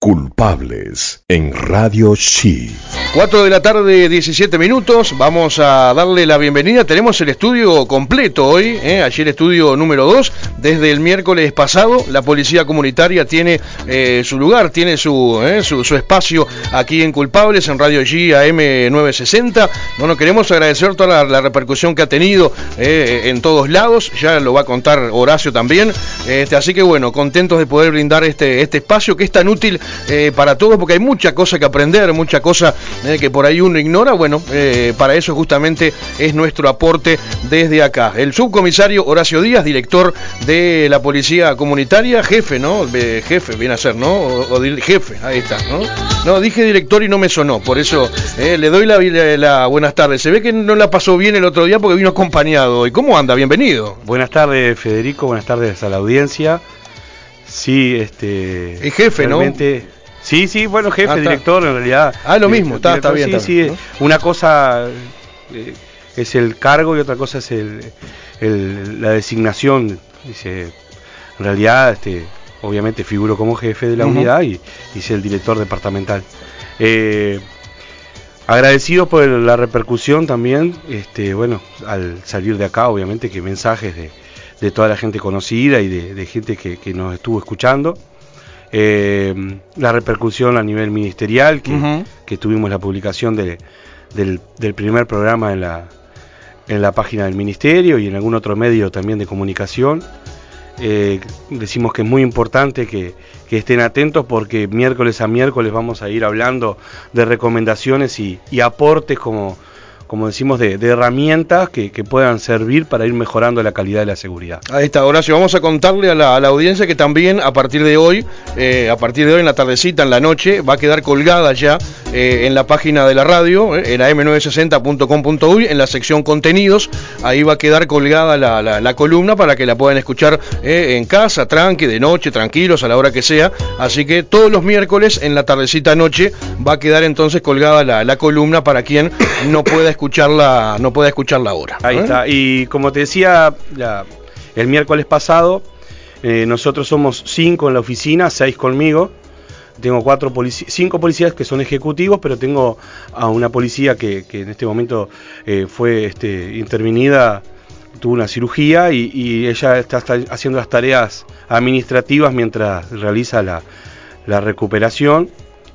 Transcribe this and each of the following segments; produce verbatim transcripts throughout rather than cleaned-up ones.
Culpables en Radio Chi. cuatro de la tarde, diecisiete minutos. Vamos a darle la bienvenida. Tenemos el estudio completo hoy, ¿eh? Allí el estudio número dos. Desde el miércoles pasado, la Policía Comunitaria tiene eh, su lugar, tiene su, eh, su, su espacio aquí en Culpables, en Radio G A M novecientos sesenta. Bueno, queremos agradecer toda la, la repercusión que ha tenido eh, en todos lados. Ya lo va a contar Horacio también. Este, así que bueno, contentos de poder brindar este, este espacio que es tan útil Eh, para todos, porque hay mucha cosa que aprender, mucha cosa eh, que por ahí uno ignora. Bueno, eh, para eso justamente es nuestro aporte desde acá. El subcomisario Horacio Díaz, director de la Policía Comunitaria, jefe, ¿no? Eh, jefe, viene a ser, ¿no? O, o jefe, ahí está, ¿no? No, dije director y no me sonó, por eso eh, le doy la, la, la buenas tardes. Se ve que no la pasó bien el otro día porque vino acompañado. ¿Y cómo anda? Bienvenido. Buenas tardes, Federico, buenas tardes a la audiencia. Sí, este... El jefe, realmente, ¿no? Sí, sí, bueno, jefe, ah, director, en realidad. Ah, lo mismo, está, está bien. Sí, está sí, bien, ¿no? Una cosa eh, es el cargo y otra cosa es el, el, la designación. Dice, en realidad, este, obviamente figuro como jefe de la uh-huh. unidad y, y soy el director departamental. Eh, agradecido por la repercusión también, este, bueno, al salir de acá, obviamente que mensajes de... de toda la gente conocida y de, de gente que, que nos estuvo escuchando, eh, la repercusión a nivel ministerial, que, uh-huh. que tuvimos la publicación de, del, del primer programa en la, en la página del ministerio y en algún otro medio también de comunicación. Eh, decimos que es muy importante que, que estén atentos porque miércoles a miércoles vamos a ir hablando de recomendaciones y, y aportes como... como decimos, de, de herramientas que, que puedan servir para ir mejorando la calidad de la seguridad. Ahí está, Horacio, vamos a contarle a la, a la audiencia que también a partir de hoy, eh, a partir de hoy en la tardecita, en la noche, va a quedar colgada ya eh, en la página de la radio, eh, en a eme novecientos sesenta punto com punto uy, en la sección contenidos, ahí va a quedar colgada la, la, la columna para que la puedan escuchar eh, en casa, tranqui, de noche, tranquilos, a la hora que sea, así que todos los miércoles en la tardecita noche va a quedar entonces colgada la, la columna para quien no pueda escuchar escucharla, no puede escucharla ahora. Ahí ¿eh? está, y como te decía la, el miércoles pasado, eh, nosotros somos cinco en la oficina, seis conmigo, tengo cuatro polici- cinco policías que son ejecutivos, pero tengo a una policía que, que en este momento eh, fue este, intervenida, tuvo una cirugía y, y ella está, está haciendo las tareas administrativas mientras realiza la, la recuperación.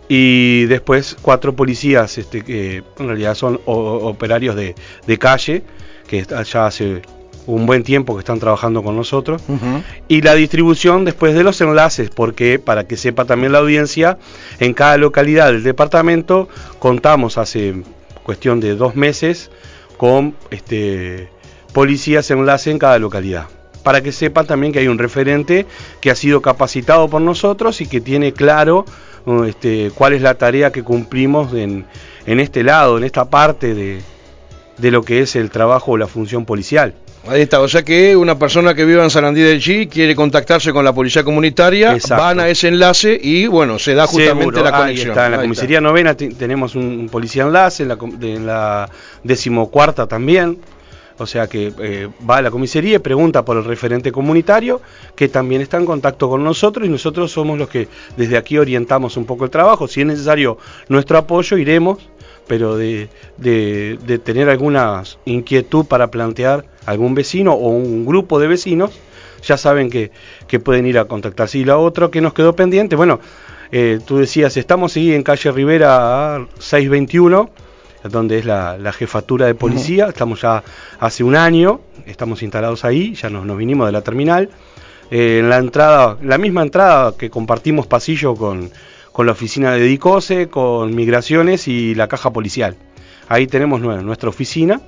Y después cuatro policías este, que en realidad son o, operarios de, de calle, que ya hace un buen tiempo que están trabajando con nosotros. Uh-huh. Y la distribución después de los enlaces, porque para que sepa también la audiencia, en cada localidad del departamento contamos hace cuestión de dos meses con este, policías enlace en cada localidad. Para que sepan también que hay un referente que ha sido capacitado por nosotros y que tiene claro Este, cuál es la tarea que cumplimos en, en este lado, en esta parte de, de lo que es el trabajo o la función policial. Ahí está, o sea que una persona que viva en Sarandí del Chi quiere contactarse con la Policía Comunitaria, exacto, van a ese enlace y bueno, se da justamente Seguro. la conexión. Ahí está, en la Ahí comisaría está. novena t- tenemos un policía enlace, en la, en la decimocuarta también. O sea que eh, va a la comisaría y pregunta por el referente comunitario, que también está en contacto con nosotros, y nosotros somos los que desde aquí orientamos un poco el trabajo. Si es necesario nuestro apoyo, iremos, pero de, de, de tener alguna inquietud para plantear algún vecino o un grupo de vecinos, ya saben que, que pueden ir a contactarse. Y lo otro que nos quedó pendiente, bueno, eh, tú decías, estamos ahí en calle Rivera seiscientos veintiuno, donde es la, la jefatura de policía. Uh-huh. Estamos ya hace un año, estamos instalados ahí, ya nos, nos vinimos de la terminal. Eh, en la entrada, la misma entrada que compartimos pasillo con, con la oficina de DICOSE, con Migraciones y la caja policial. Ahí tenemos nuestra oficina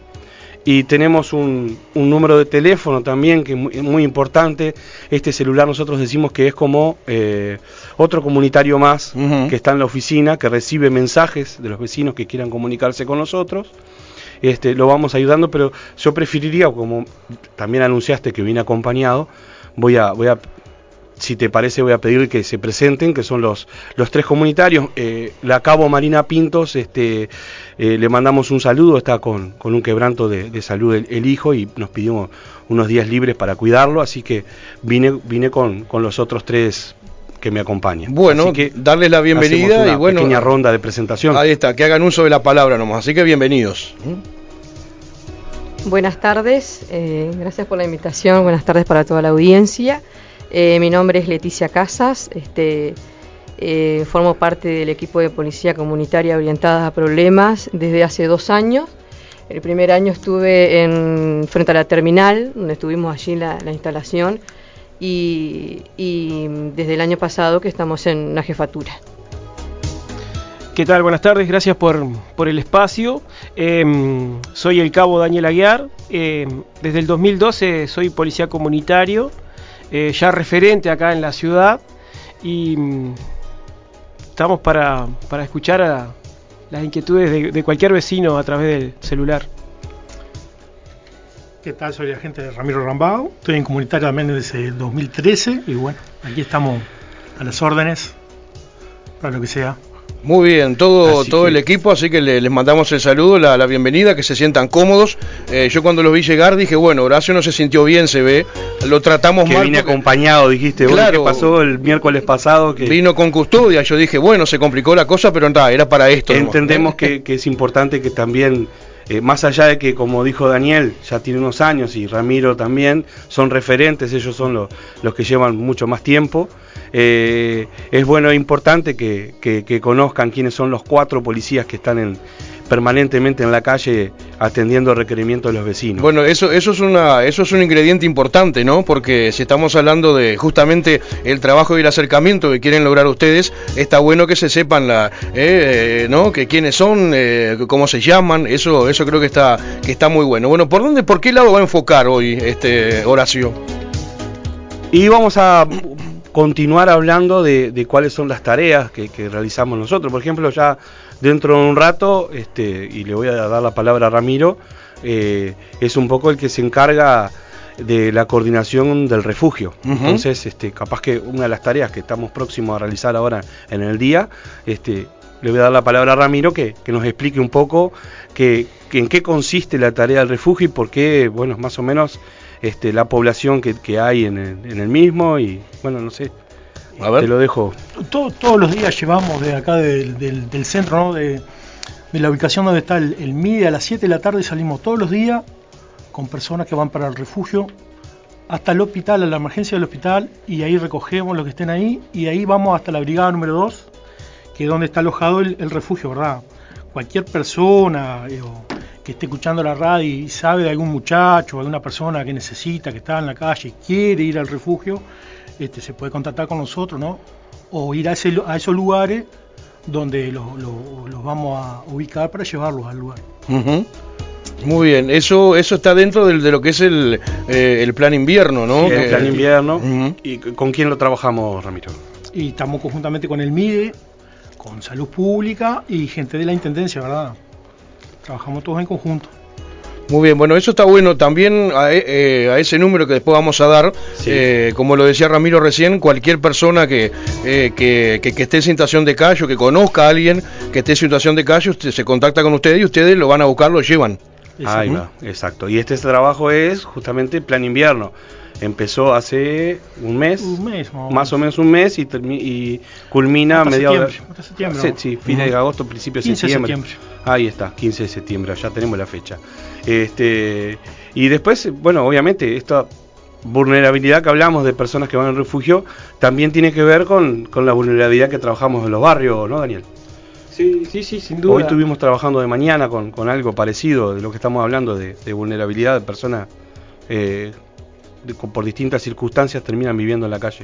y tenemos un, un número de teléfono también que es muy, muy importante. Este celular nosotros decimos que es como eh, otro comunitario más, uh-huh, que está en la oficina, que recibe mensajes de los vecinos que quieran comunicarse con nosotros. Este, lo vamos ayudando, pero yo preferiría, como también anunciaste que viene acompañado, voy a, voy a si te parece, voy a pedir que se presenten, que son los, los tres comunitarios. Eh, la Cabo Marina Pintos, este, eh, le mandamos un saludo, está con, con un quebranto de, de salud el, el hijo y nos pidió unos días libres para cuidarlo, así que vine, vine con, con los otros tres que me acompañan. Bueno, así que darles la bienvenida una y bueno, pequeña ronda de presentación. Ahí está, que hagan uso de la palabra nomás, así que bienvenidos. Buenas tardes, eh, gracias por la invitación, buenas tardes para toda la audiencia. Eh, mi nombre es Leticia Casas, este, eh, formo parte del equipo de Policía Comunitaria Orientada a Problemas desde hace dos años. El primer año estuve en, frente a la terminal, donde estuvimos allí en la, la instalación, y, y desde el año pasado que estamos en la jefatura. ¿Qué tal? Buenas tardes, gracias por, por el espacio. Eh, soy el cabo Daniel Aguiar. Eh, desde el dos mil doce soy policía comunitario, eh, ya referente acá en la ciudad, y mm, estamos para, para escuchar a las inquietudes de, de cualquier vecino a través del celular. ¿Qué tal? Soy el agente Ramiro Rambao, estoy en comunitario también desde el dos mil trece y bueno, aquí estamos a las órdenes para lo que sea. Muy bien, todo Así todo que... el equipo, así que le, les mandamos el saludo, la, la bienvenida, que se sientan cómodos. Eh, yo cuando los vi llegar dije, bueno, Horacio no se sintió bien, se ve, lo tratamos que mal. Vine porque... acompañado, dijiste, claro, vos, ¿qué pasó el miércoles pasado? Que vino con custodia, yo dije, bueno, se complicó la cosa, pero nada, era para esto. entendemos que, que es importante que también, eh, más allá de que, como dijo Daniel, ya tiene unos años, y Ramiro también, son referentes, ellos son los, los que llevan mucho más tiempo. Eh, es bueno e importante que, que, que conozcan quiénes son los cuatro policías que están en, permanentemente en la calle atendiendo requerimientos de los vecinos. Bueno, eso eso es una eso es un ingrediente importante, ¿no? Porque si estamos hablando de justamente el trabajo y el acercamiento que quieren lograr ustedes, está bueno que se sepan la eh, ¿no? Que quiénes son, eh, cómo se llaman, eso eso creo que está que está muy bueno. Bueno, ¿por dónde por qué lado va a enfocar hoy este Horacio? Y vamos a continuar hablando de, de cuáles son las tareas que, que realizamos nosotros. Por ejemplo, ya dentro de un rato, este, y le voy a dar la palabra a Ramiro, eh, es un poco el que se encarga de la coordinación del refugio. Uh-huh. Entonces, este, capaz que una de las tareas que estamos próximos a realizar ahora en el día, este, le voy a dar la palabra a Ramiro que, que nos explique un poco que, que en qué consiste la tarea del refugio y por qué, bueno, más o menos este, la población que, que hay en el, en el mismo y, bueno, no sé, a ver. Te lo dejo. Todo, todos los días llevamos de acá del, del, del centro, ¿no? de, de la ubicación donde está el, el M I D E, a las siete de la tarde salimos todos los días con personas que van para el refugio hasta el hospital, a la emergencia del hospital, y ahí recogemos los que estén ahí, y ahí vamos hasta la brigada número dos, que es donde está alojado el, el refugio, ¿verdad? Cualquier persona eh, que esté escuchando la radio y sabe de algún muchacho o alguna persona que necesita, que está en la calle y quiere ir al refugio, este, se puede contactar con nosotros, ¿no? O ir a, ese, a esos lugares donde los, los, los vamos a ubicar para llevarlos al lugar. Uh-huh. Muy bien, eso eso está dentro del, de lo que es el, eh, el plan invierno, ¿no? Sí, el plan eh, invierno. Uh-huh. ¿Y con quién lo trabajamos, Ramiro? Y estamos conjuntamente con el M I D E, con Salud Pública y gente de la Intendencia, ¿verdad? Trabajamos todos en conjunto. Muy bien, bueno, eso está bueno también a, eh, a ese número que después vamos a dar, sí. eh, como lo decía Ramiro recién, cualquier persona que, eh, que, que, que esté en situación de calle, que conozca a alguien que esté en situación de calle, usted se contacta con ustedes y ustedes lo van a buscar, lo llevan. Ahí va, exacto. Y este trabajo es justamente plan invierno. Empezó hace un mes, un mes más, más o menos un mes y, termi- y culmina a mediados de hasta septiembre. Sí, sí, fines uh-huh. de agosto, principios de septiembre. septiembre. Ahí está, quince de septiembre, ya tenemos la fecha. Este, y después, bueno, obviamente, esta vulnerabilidad que hablamos de personas que van al refugio también tiene que ver con, con la vulnerabilidad que trabajamos en los barrios, ¿no, Daniel? Sí, sí, sí, sin duda. Hoy estuvimos trabajando de mañana con, con algo parecido de lo que estamos hablando de, de vulnerabilidad de personas eh, de, por distintas circunstancias terminan viviendo en la calle,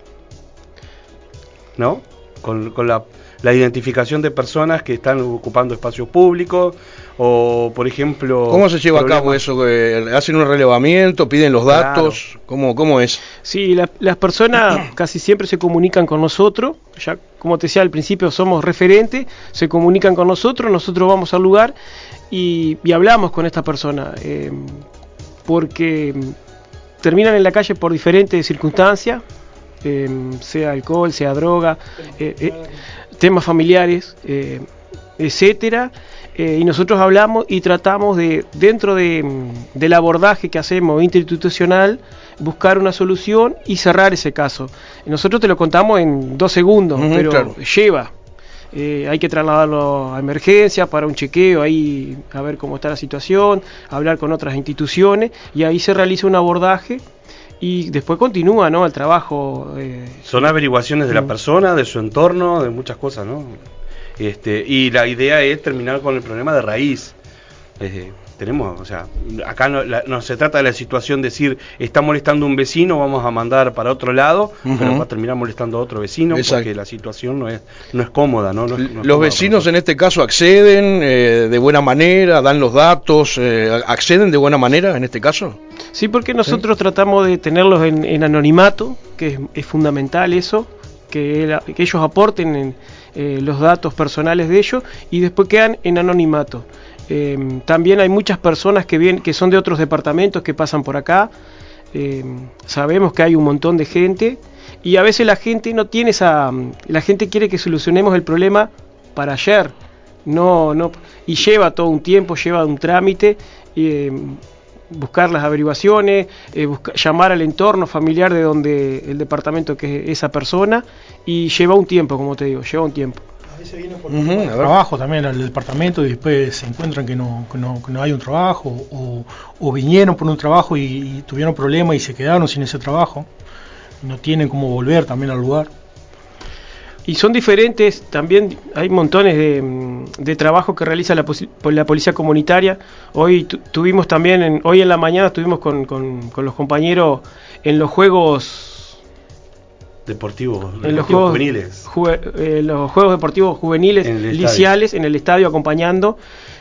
¿no? Con, con la, la identificación de personas que están ocupando espacios públicos o, por ejemplo... ¿Cómo se lleva problemas... a cabo eso? ¿Hacen un relevamiento? ¿Piden los datos? Claro. ¿Cómo, cómo es? Sí, la, las personas casi siempre se comunican con nosotros. Ya, como te decía al principio, somos referentes, se comunican con nosotros, nosotros vamos al lugar y, y hablamos con esta persona. Eh, porque terminan en la calle por diferentes circunstancias, eh, sea alcohol, sea droga, eh, eh, temas familiares, eh, etcétera. Eh, y nosotros hablamos y tratamos de, dentro de, del abordaje que hacemos interinstitucional, buscar una solución y cerrar ese caso. Nosotros te lo contamos en dos segundos, uh-huh, pero claro. lleva. Eh, hay que trasladarlo a emergencia para un chequeo, ahí a ver cómo está la situación, hablar con otras instituciones y ahí se realiza un abordaje y después continúa, ¿no?, el trabajo. Eh, Son averiguaciones de la persona, de su entorno, de muchas cosas, ¿no? Este, y la idea es terminar con el problema de raíz. Eh, tenemos, o sea, acá no, la, no se trata de la situación de decir está molestando un vecino, vamos a mandar para otro lado, uh-huh. pero va a terminar molestando a otro vecino. Exacto. Porque la situación no es no es cómoda, ¿no? no, es, no es los cómoda vecinos en este caso acceden eh, de buena manera, dan los datos, eh, acceden de buena manera en este caso. Sí, porque nosotros ¿Sí? tratamos de tenerlos en, en anonimato, que es, es fundamental eso, que, la, que ellos aporten en, eh, los datos personales de ellos y después quedan en anonimato. Eh, también hay muchas personas que vienen, que son de otros departamentos que pasan por acá. Eh, sabemos que hay un montón de gente y a veces la gente no tiene esa, la gente quiere que solucionemos el problema para ayer, no, no, y lleva todo un tiempo, lleva un trámite. Eh, buscar las averiguaciones, eh, buscar, llamar al entorno familiar de donde el departamento que es esa persona y lleva un tiempo, como te digo, lleva un tiempo. A veces vienen por uh-huh, el trabajo también al departamento y después se encuentran que no, que no, que no hay un trabajo o, o vinieron por un trabajo y, y tuvieron problemas y se quedaron sin ese trabajo, no tienen cómo volver también al lugar. Y son diferentes, también hay montones de, de trabajo que realiza la, la policía comunitaria. Hoy tu, tuvimos también, en, hoy en la mañana estuvimos con, con, con los compañeros en los juegos deportivos, en deportivos los juegos juveniles, juve, eh, los juegos deportivos juveniles, en liciales, en el estadio acompañando.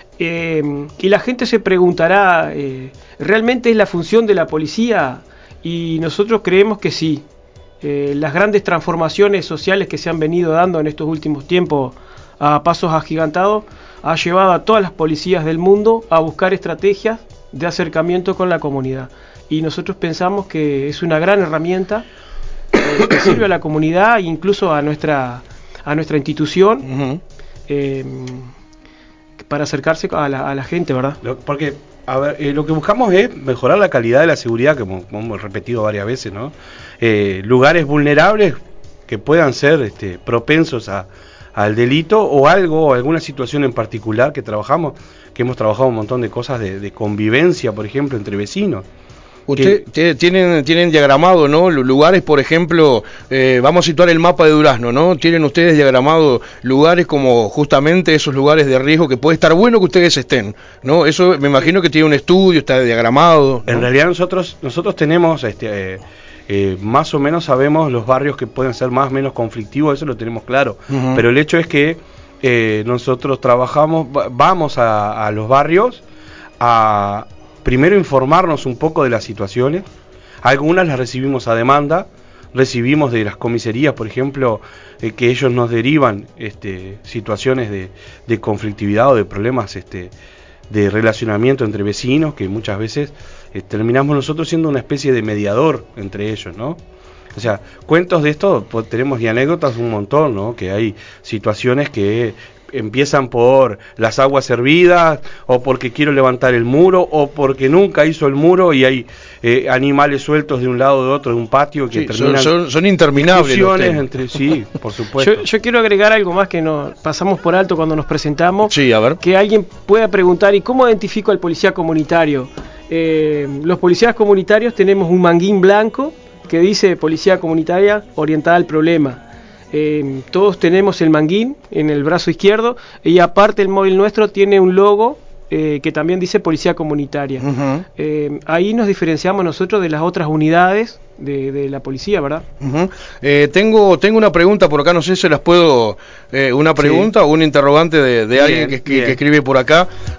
Eh, y la gente se preguntará, eh, ¿realmente es la función de la policía? Y nosotros creemos que sí. Eh, las grandes transformaciones sociales que se han venido dando en estos últimos tiempos a pasos agigantados ha llevado a todas las policías del mundo a buscar estrategias de acercamiento con la comunidad y nosotros pensamos que es una gran herramienta eh, que sirve a la comunidad e incluso a nuestra a nuestra institución uh-huh. eh, para acercarse a la, a la gente, ¿verdad? Porque a ver, eh, lo que buscamos es mejorar la calidad de la seguridad, como, como hemos repetido varias veces, ¿no? Eh, lugares vulnerables que puedan ser este, propensos a, al delito o algo, o alguna situación en particular que trabajamos, que hemos trabajado un montón de cosas de, de convivencia, por ejemplo, entre vecinos. Usted que, tienen tienen diagramado, ¿no? Lugares, por ejemplo, eh, vamos a situar el mapa de Durazno, ¿no? Tienen ustedes diagramado lugares como justamente esos lugares de riesgo que puede estar bueno que ustedes estén, ¿no? Eso me imagino que tiene un estudio, está diagramado, ¿no? En realidad nosotros nosotros tenemos este eh, eh, más o menos sabemos los barrios que pueden ser más o menos conflictivos, eso lo tenemos claro. Uh-huh. Pero el hecho es que eh, nosotros trabajamos, vamos a, a los barrios a primero informarnos un poco de las situaciones. Algunas las recibimos a demanda, recibimos de las comisarías, por ejemplo, eh, que ellos nos derivan este, situaciones de, de conflictividad o de problemas este, de relacionamiento entre vecinos, que muchas veces eh, terminamos nosotros siendo una especie de mediador entre ellos, ¿no? O sea, cuentos de esto pues, tenemos y anécdotas un montón, ¿no? Que hay situaciones que empiezan por las aguas hervidas, o porque quiero levantar el muro, o porque nunca hizo el muro y hay eh, animales sueltos de un lado o de otro de un patio que sí, terminan son, son, son interminables entre sí, por supuesto. Yo, yo quiero agregar algo más que nos pasamos por alto cuando nos presentamos. Sí, a ver. Que alguien pueda preguntar, ¿y cómo identifico al policía comunitario? Eh, los policías comunitarios tenemos un manguín blanco que dice policía comunitaria orientada al problema. Eh, todos tenemos el manguín en el brazo izquierdo y aparte el móvil nuestro tiene un logo eh, que también dice policía comunitaria. Uh-huh. Eh, ahí nos diferenciamos nosotros de las otras unidades de, de la policía, ¿verdad? Uh-huh. eh, tengo tengo una pregunta por acá, no sé si las puedo, eh, una pregunta sí. o un interrogante de, de bien, alguien que, que, que escribe por acá.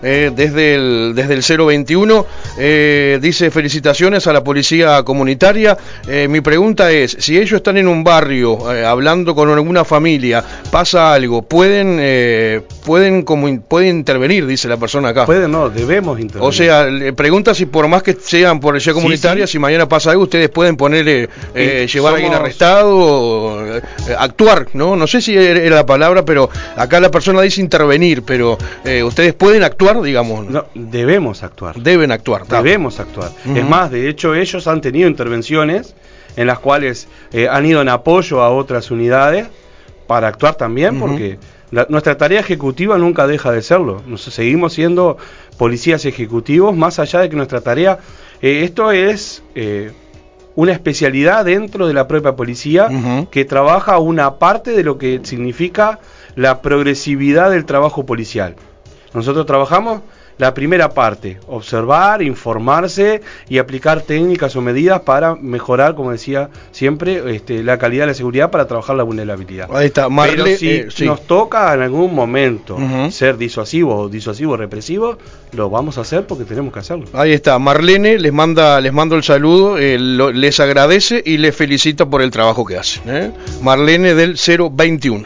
eh, desde, el, desde el cero veintiuno, eh, dice felicitaciones a la policía comunitaria. Eh, mi pregunta es, si ellos están en un barrio eh, hablando con alguna familia, pasa algo, ¿pueden, eh, pueden, como, pueden intervenir, dice la persona acá? Pueden, no, debemos intervenir. O sea, le pregunta si por más que sean policía comunitaria, sí, sí. si mañana pasa algo, ustedes pueden ponerle, eh, sí, llevar somos... a alguien arrestado, o, eh, actuar, ¿no? No sé si era la palabra, pero acá la persona dice intervenir, pero eh, ustedes pueden actuar, digamos. No, debemos actuar. Deben actuar. Debemos actuar. Uh-huh. Es más, de hecho, ellos han tenido intervenciones en las cuales eh, han ido en apoyo a otras unidades para actuar también, uh-huh. porque la, nuestra tarea ejecutiva nunca deja de serlo. Nos, seguimos siendo policías ejecutivos, más allá de que nuestra tarea, eh, esto es eh, una especialidad dentro de la propia policía, uh-huh. que trabaja una parte de lo que significa la progresividad del trabajo policial. Nosotros trabajamos la primera parte, observar, informarse y aplicar técnicas o medidas para mejorar, como decía siempre, este, la calidad de la seguridad para trabajar la vulnerabilidad. Ahí está, Marle, Pero si eh, sí. nos toca en algún momento uh-huh. ser disuasivos o disuasivos represivos, lo vamos a hacer porque tenemos que hacerlo. Ahí está, Marlene les manda, les mando el saludo, eh, lo, les agradece y les felicita por el trabajo que hacen. ¿eh? Marlene del cero veintiuno.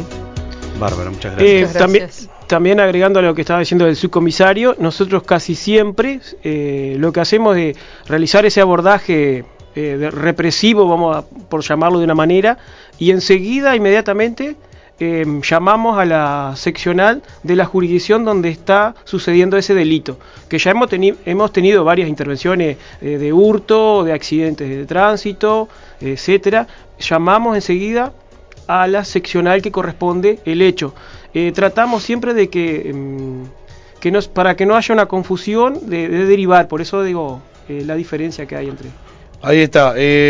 Bárbara, muchas gracias. Eh, muchas gracias. También, también agregando a lo que estaba diciendo el subcomisario, nosotros casi siempre eh, lo que hacemos es realizar ese abordaje eh, de represivo, vamos a, por llamarlo de una manera, y enseguida, inmediatamente, eh, llamamos a la seccional de la jurisdicción donde está sucediendo ese delito, que ya hemos, teni- hemos tenido varias intervenciones eh, de hurto, de accidentes de tránsito, etcétera. Llamamos enseguida a la seccional que corresponde el hecho. Eh, tratamos siempre de que, um, que nos, para que no haya una confusión de, de derivar, por eso digo eh, la diferencia que hay entre... Ahí está,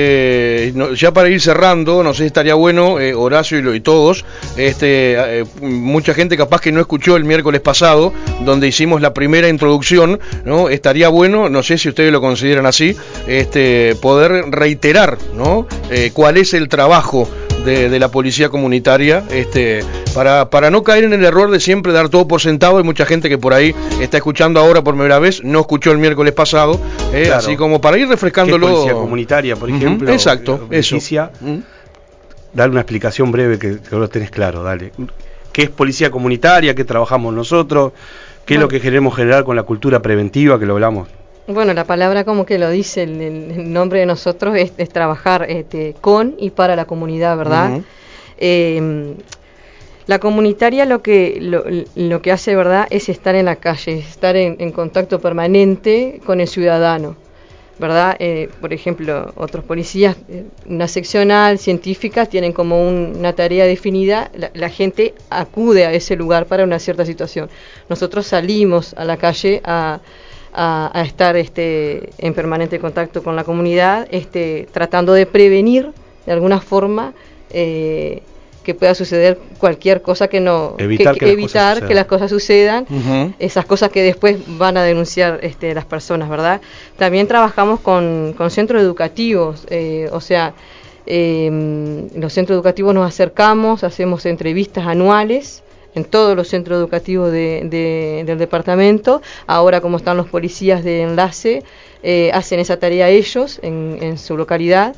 eh, no, ya para ir cerrando, no sé si estaría bueno, eh, Horacio y, lo, y todos, este, eh, mucha gente capaz que no escuchó el miércoles pasado, donde hicimos la primera introducción, ¿no? Estaría bueno, no sé si ustedes lo consideran así, este, poder reiterar, ¿no? Eh, cuál es el trabajo de, de la policía comunitaria, este, para, para no caer en el error de siempre dar todo por sentado. Hay mucha gente que por ahí está escuchando ahora por primera vez, no escuchó el miércoles pasado, eh, claro. Así como para ir refrescándolo. ¿Qué es policía comunitaria, por ejemplo? Uh-huh, exacto, eso. Uh-huh. Dale una explicación breve que, que lo tenés claro, dale. ¿Qué es policía comunitaria? ¿Qué trabajamos nosotros? ¿Qué bueno. es lo que queremos generar con la cultura preventiva que lo hablamos? Bueno, la palabra como que lo dice, el, el nombre de nosotros es, es trabajar este, con y para la comunidad, ¿verdad? Uh-huh. Eh, la comunitaria lo que lo, lo que hace, ¿verdad?, es estar en la calle, estar en, en contacto permanente con el ciudadano, ¿verdad? Eh, por ejemplo, otros policías, una seccional, científica, tienen como un, una tarea definida, la, la gente acude a ese lugar para una cierta situación. Nosotros salimos a la calle a A, a estar este, en permanente contacto con la comunidad, este, tratando de prevenir de alguna forma eh, que pueda suceder cualquier cosa que no evitar que, que, que, evitar las que las cosas sucedan, uh-huh. esas cosas que después van a denunciar este, las personas, ¿verdad? También trabajamos con, con centros educativos, eh, o sea, eh, los centros educativos nos acercamos, hacemos entrevistas anuales en todos los centros educativos de, de, del departamento. Ahora, como están los policías de enlace, eh, hacen esa tarea ellos en, en su localidad,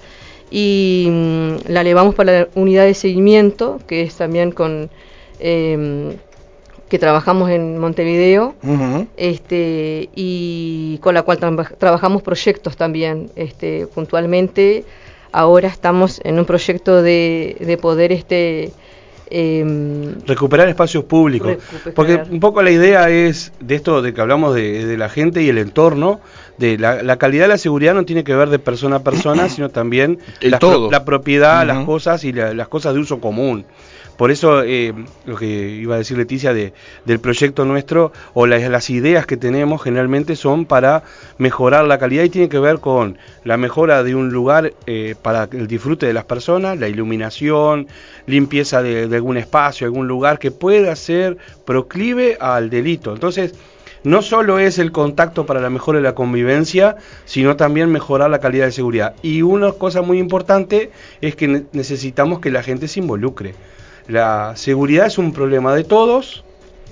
y mmm, la llevamos para la unidad de seguimiento, que es también con eh, que trabajamos en Montevideo, uh-huh. este, y con la cual tra- trabajamos proyectos también, este, puntualmente. Ahora estamos en un proyecto de, de poder este Eh, recuperar espacios públicos, recuperar. Porque un poco la idea es de esto de que hablamos de, de la gente y el entorno, de la, la calidad de la seguridad no tiene que ver de persona a persona, sino también la, pro, la propiedad, uh-huh. las cosas y la, las cosas de uso común. Por eso, eh, lo que iba a decir Leticia de, del proyecto nuestro, o las, las ideas que tenemos generalmente son para mejorar la calidad y tiene que ver con la mejora de un lugar eh, para el disfrute de las personas, la iluminación, limpieza de, de algún espacio, algún lugar que pueda ser proclive al delito. Entonces, no solo es el contacto para la mejora de la convivencia, sino también mejorar la calidad de seguridad. Y una cosa muy importante es que ne- necesitamos que la gente se involucre. La seguridad es un problema de todos,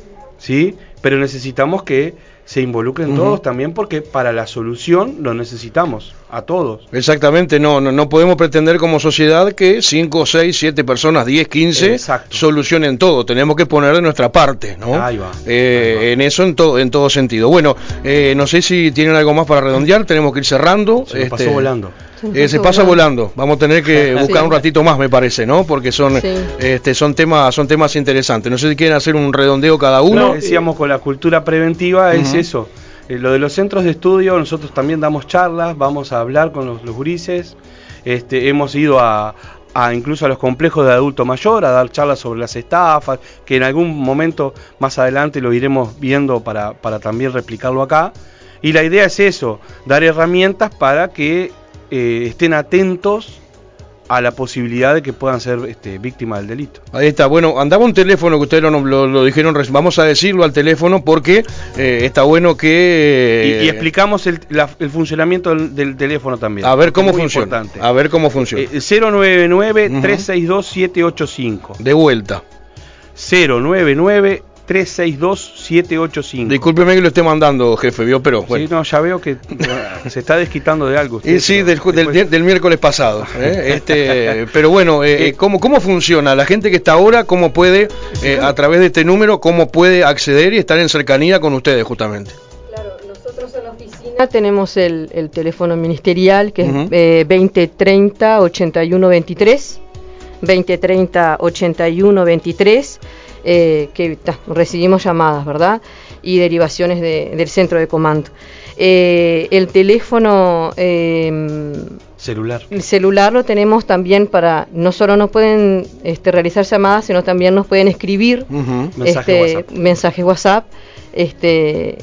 ¿sí? Pero necesitamos que se involucren Uh-huh. todos también, porque para la solución lo necesitamos a todos. Exactamente, no, no, no podemos pretender como sociedad que cinco, seis, siete personas, diez, quince Exacto. solucionen todo. Tenemos que poner de nuestra parte, ¿no? Ahí va, Eh, ahí va. En eso, en todo, en todo sentido. Bueno, eh, no sé si tienen algo más para redondear. Tenemos que ir cerrando. Se nos pasó volando. Eh, se pasa volando. Vamos a tener que buscar Sí. un ratito más, me parece, ¿no? Porque son, Sí. este, son temas, son temas interesantes. No sé si quieren hacer un redondeo cada uno. No, decíamos con la cultura preventiva es Ujú. eso. Eh, lo de los centros de estudio, nosotros también damos charlas, vamos a hablar con los, los gurises. Este, hemos ido a, a incluso a los complejos de adulto mayor a dar charlas sobre las estafas, que en algún momento más adelante lo iremos viendo para, para también replicarlo acá. Y la idea es eso, dar herramientas para que eh, estén atentos a la posibilidad de que puedan ser este, víctimas del delito. Ahí está, bueno, andaba un teléfono que ustedes lo, lo, lo dijeron, reci- vamos a decirlo al teléfono porque eh, está bueno que... Y, y explicamos el, la- el funcionamiento del, del teléfono también. A ver porque cómo es muy funciona. importante. A ver cómo funciona. Eh, cero nueve nueve, tres seis dos, siete ocho cinco. De vuelta. cero nueve nueve, tres seis dos, siete ocho cinco. Discúlpeme que lo esté mandando, jefe, vio, pero bueno. Sí, no, ya veo que se está desquitando de algo. usted, Y sí, pero del, ju- del, después- del miércoles pasado. ¿eh? Este, pero bueno, eh, ¿cómo, ¿cómo funciona? La gente que está ahora, ¿cómo puede, eh, a través de este número, cómo puede acceder y estar en cercanía con ustedes justamente? Claro, nosotros en la oficina tenemos el, el teléfono ministerial que Ujú. es eh, veinte treinta, ochenta y uno veintitrés, veinte treinta, ochenta y uno veintitrés, eh, que ta, recibimos llamadas, ¿verdad? Y derivaciones de- del centro de comando. Eh, el teléfono eh, Celular. el celular lo tenemos también para, no solo nos pueden este, realizar llamadas, sino también nos pueden escribir Ujú. Mensaje este, WhatsApp. mensajes WhatsApp, este,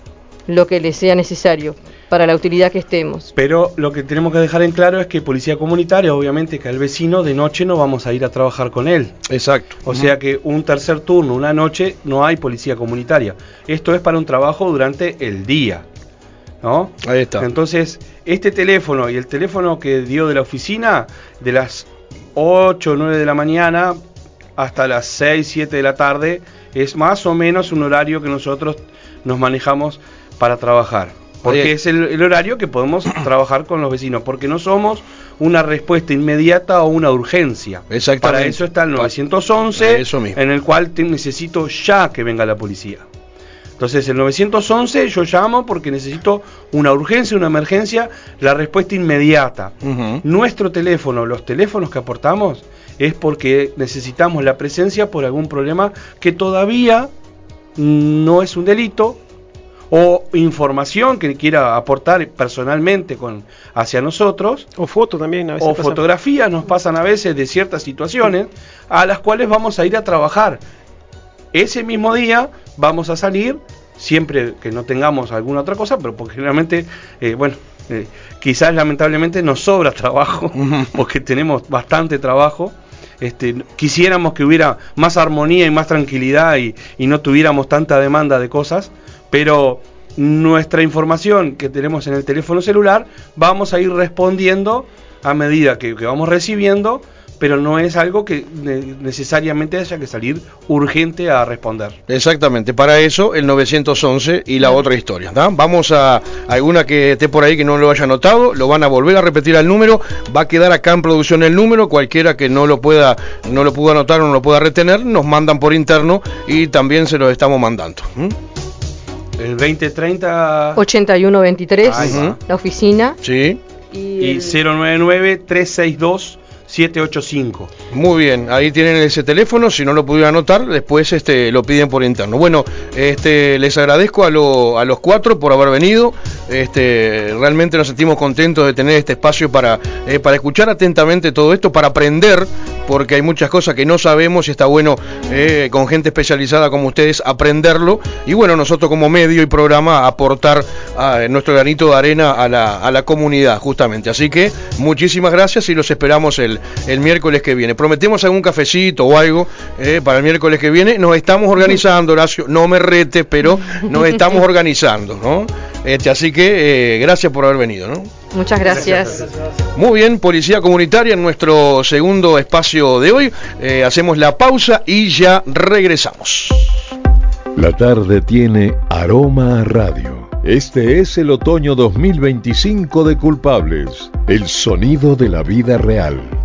lo que les sea necesario para la utilidad que estemos. Pero lo que tenemos que dejar en claro es que policía comunitaria, obviamente que al vecino de noche no vamos a ir a trabajar con él. Exacto. O sea que un tercer turno, una noche, no hay policía comunitaria. Esto es para un trabajo durante el día, ¿no? Ahí está. Entonces, este teléfono y el teléfono que dio de la oficina, de las ocho o nueve de la mañana hasta las seis, siete de la tarde, es más o menos un horario que nosotros nos manejamos para trabajar. Porque Oye. es el, el horario que podemos trabajar con los vecinos, porque no somos una respuesta inmediata o una urgencia. Exactamente. Para eso está el Pa- nueve once, Eso mismo. en el cual te necesito ya que venga la policía. Entonces el nueve once yo llamo porque necesito una urgencia, una emergencia, la respuesta inmediata. Ujú. Nuestro teléfono, los teléfonos que aportamos, es porque necesitamos la presencia por algún problema que todavía no es un delito, o información que quiera aportar personalmente con, hacia nosotros, O foto también, a veces o pasa. fotografías nos pasan a veces de ciertas situaciones a las cuales vamos a ir a trabajar. Ese mismo día vamos a salir, siempre que no tengamos alguna otra cosa, pero porque generalmente, eh, bueno, eh, quizás lamentablemente nos sobra trabajo, porque tenemos bastante trabajo. Este, quisiéramos que hubiera más armonía y más tranquilidad y, y no tuviéramos tanta demanda de cosas, pero nuestra información que tenemos en el teléfono celular vamos a ir respondiendo a medida que, que vamos recibiendo, pero no es algo que ne- necesariamente haya que salir urgente a responder. Exactamente, para eso el nueve once y la otra historia. ¿tá? Vamos a alguna que esté por ahí que no lo haya notado, lo van a volver a repetir al número, va a quedar acá en producción el número, cualquiera que no lo pueda, no lo pueda anotar o no lo pueda retener, nos mandan por interno y también se los estamos mandando. ¿m? El veinte treinta ochenta y uno veintitrés, Ahí va. la oficina. Sí, Y, y el- cero nueve nueve, tres seis dos, siete ocho cinco. muy bien, ahí tienen ese teléfono, si no lo pudieron anotar, después este lo piden por interno. Bueno, este les agradezco a, lo- a los cuatro por haber venido, este realmente nos sentimos contentos de tener este espacio para, eh, para escuchar atentamente todo esto, para aprender, porque hay muchas cosas que no sabemos y está bueno eh, con gente especializada como ustedes aprenderlo, y bueno, nosotros como medio y programa aportar a, nuestro granito de arena a la, a la comunidad justamente, así que muchísimas gracias y los esperamos el, el miércoles que viene. Prometemos algún cafecito o algo eh, para el miércoles que viene, nos estamos organizando, Horacio, no me retes, pero nos estamos organizando, ¿no? Este, así que eh, gracias por haber venido, ¿no? Muchas gracias. Muy bien, Policía Comunitaria en nuestro segundo espacio de hoy. Eh, hacemos la pausa y ya regresamos. La tarde tiene aroma a radio. Este es el otoño dos mil veinticinco de Culpables, el sonido de la vida real.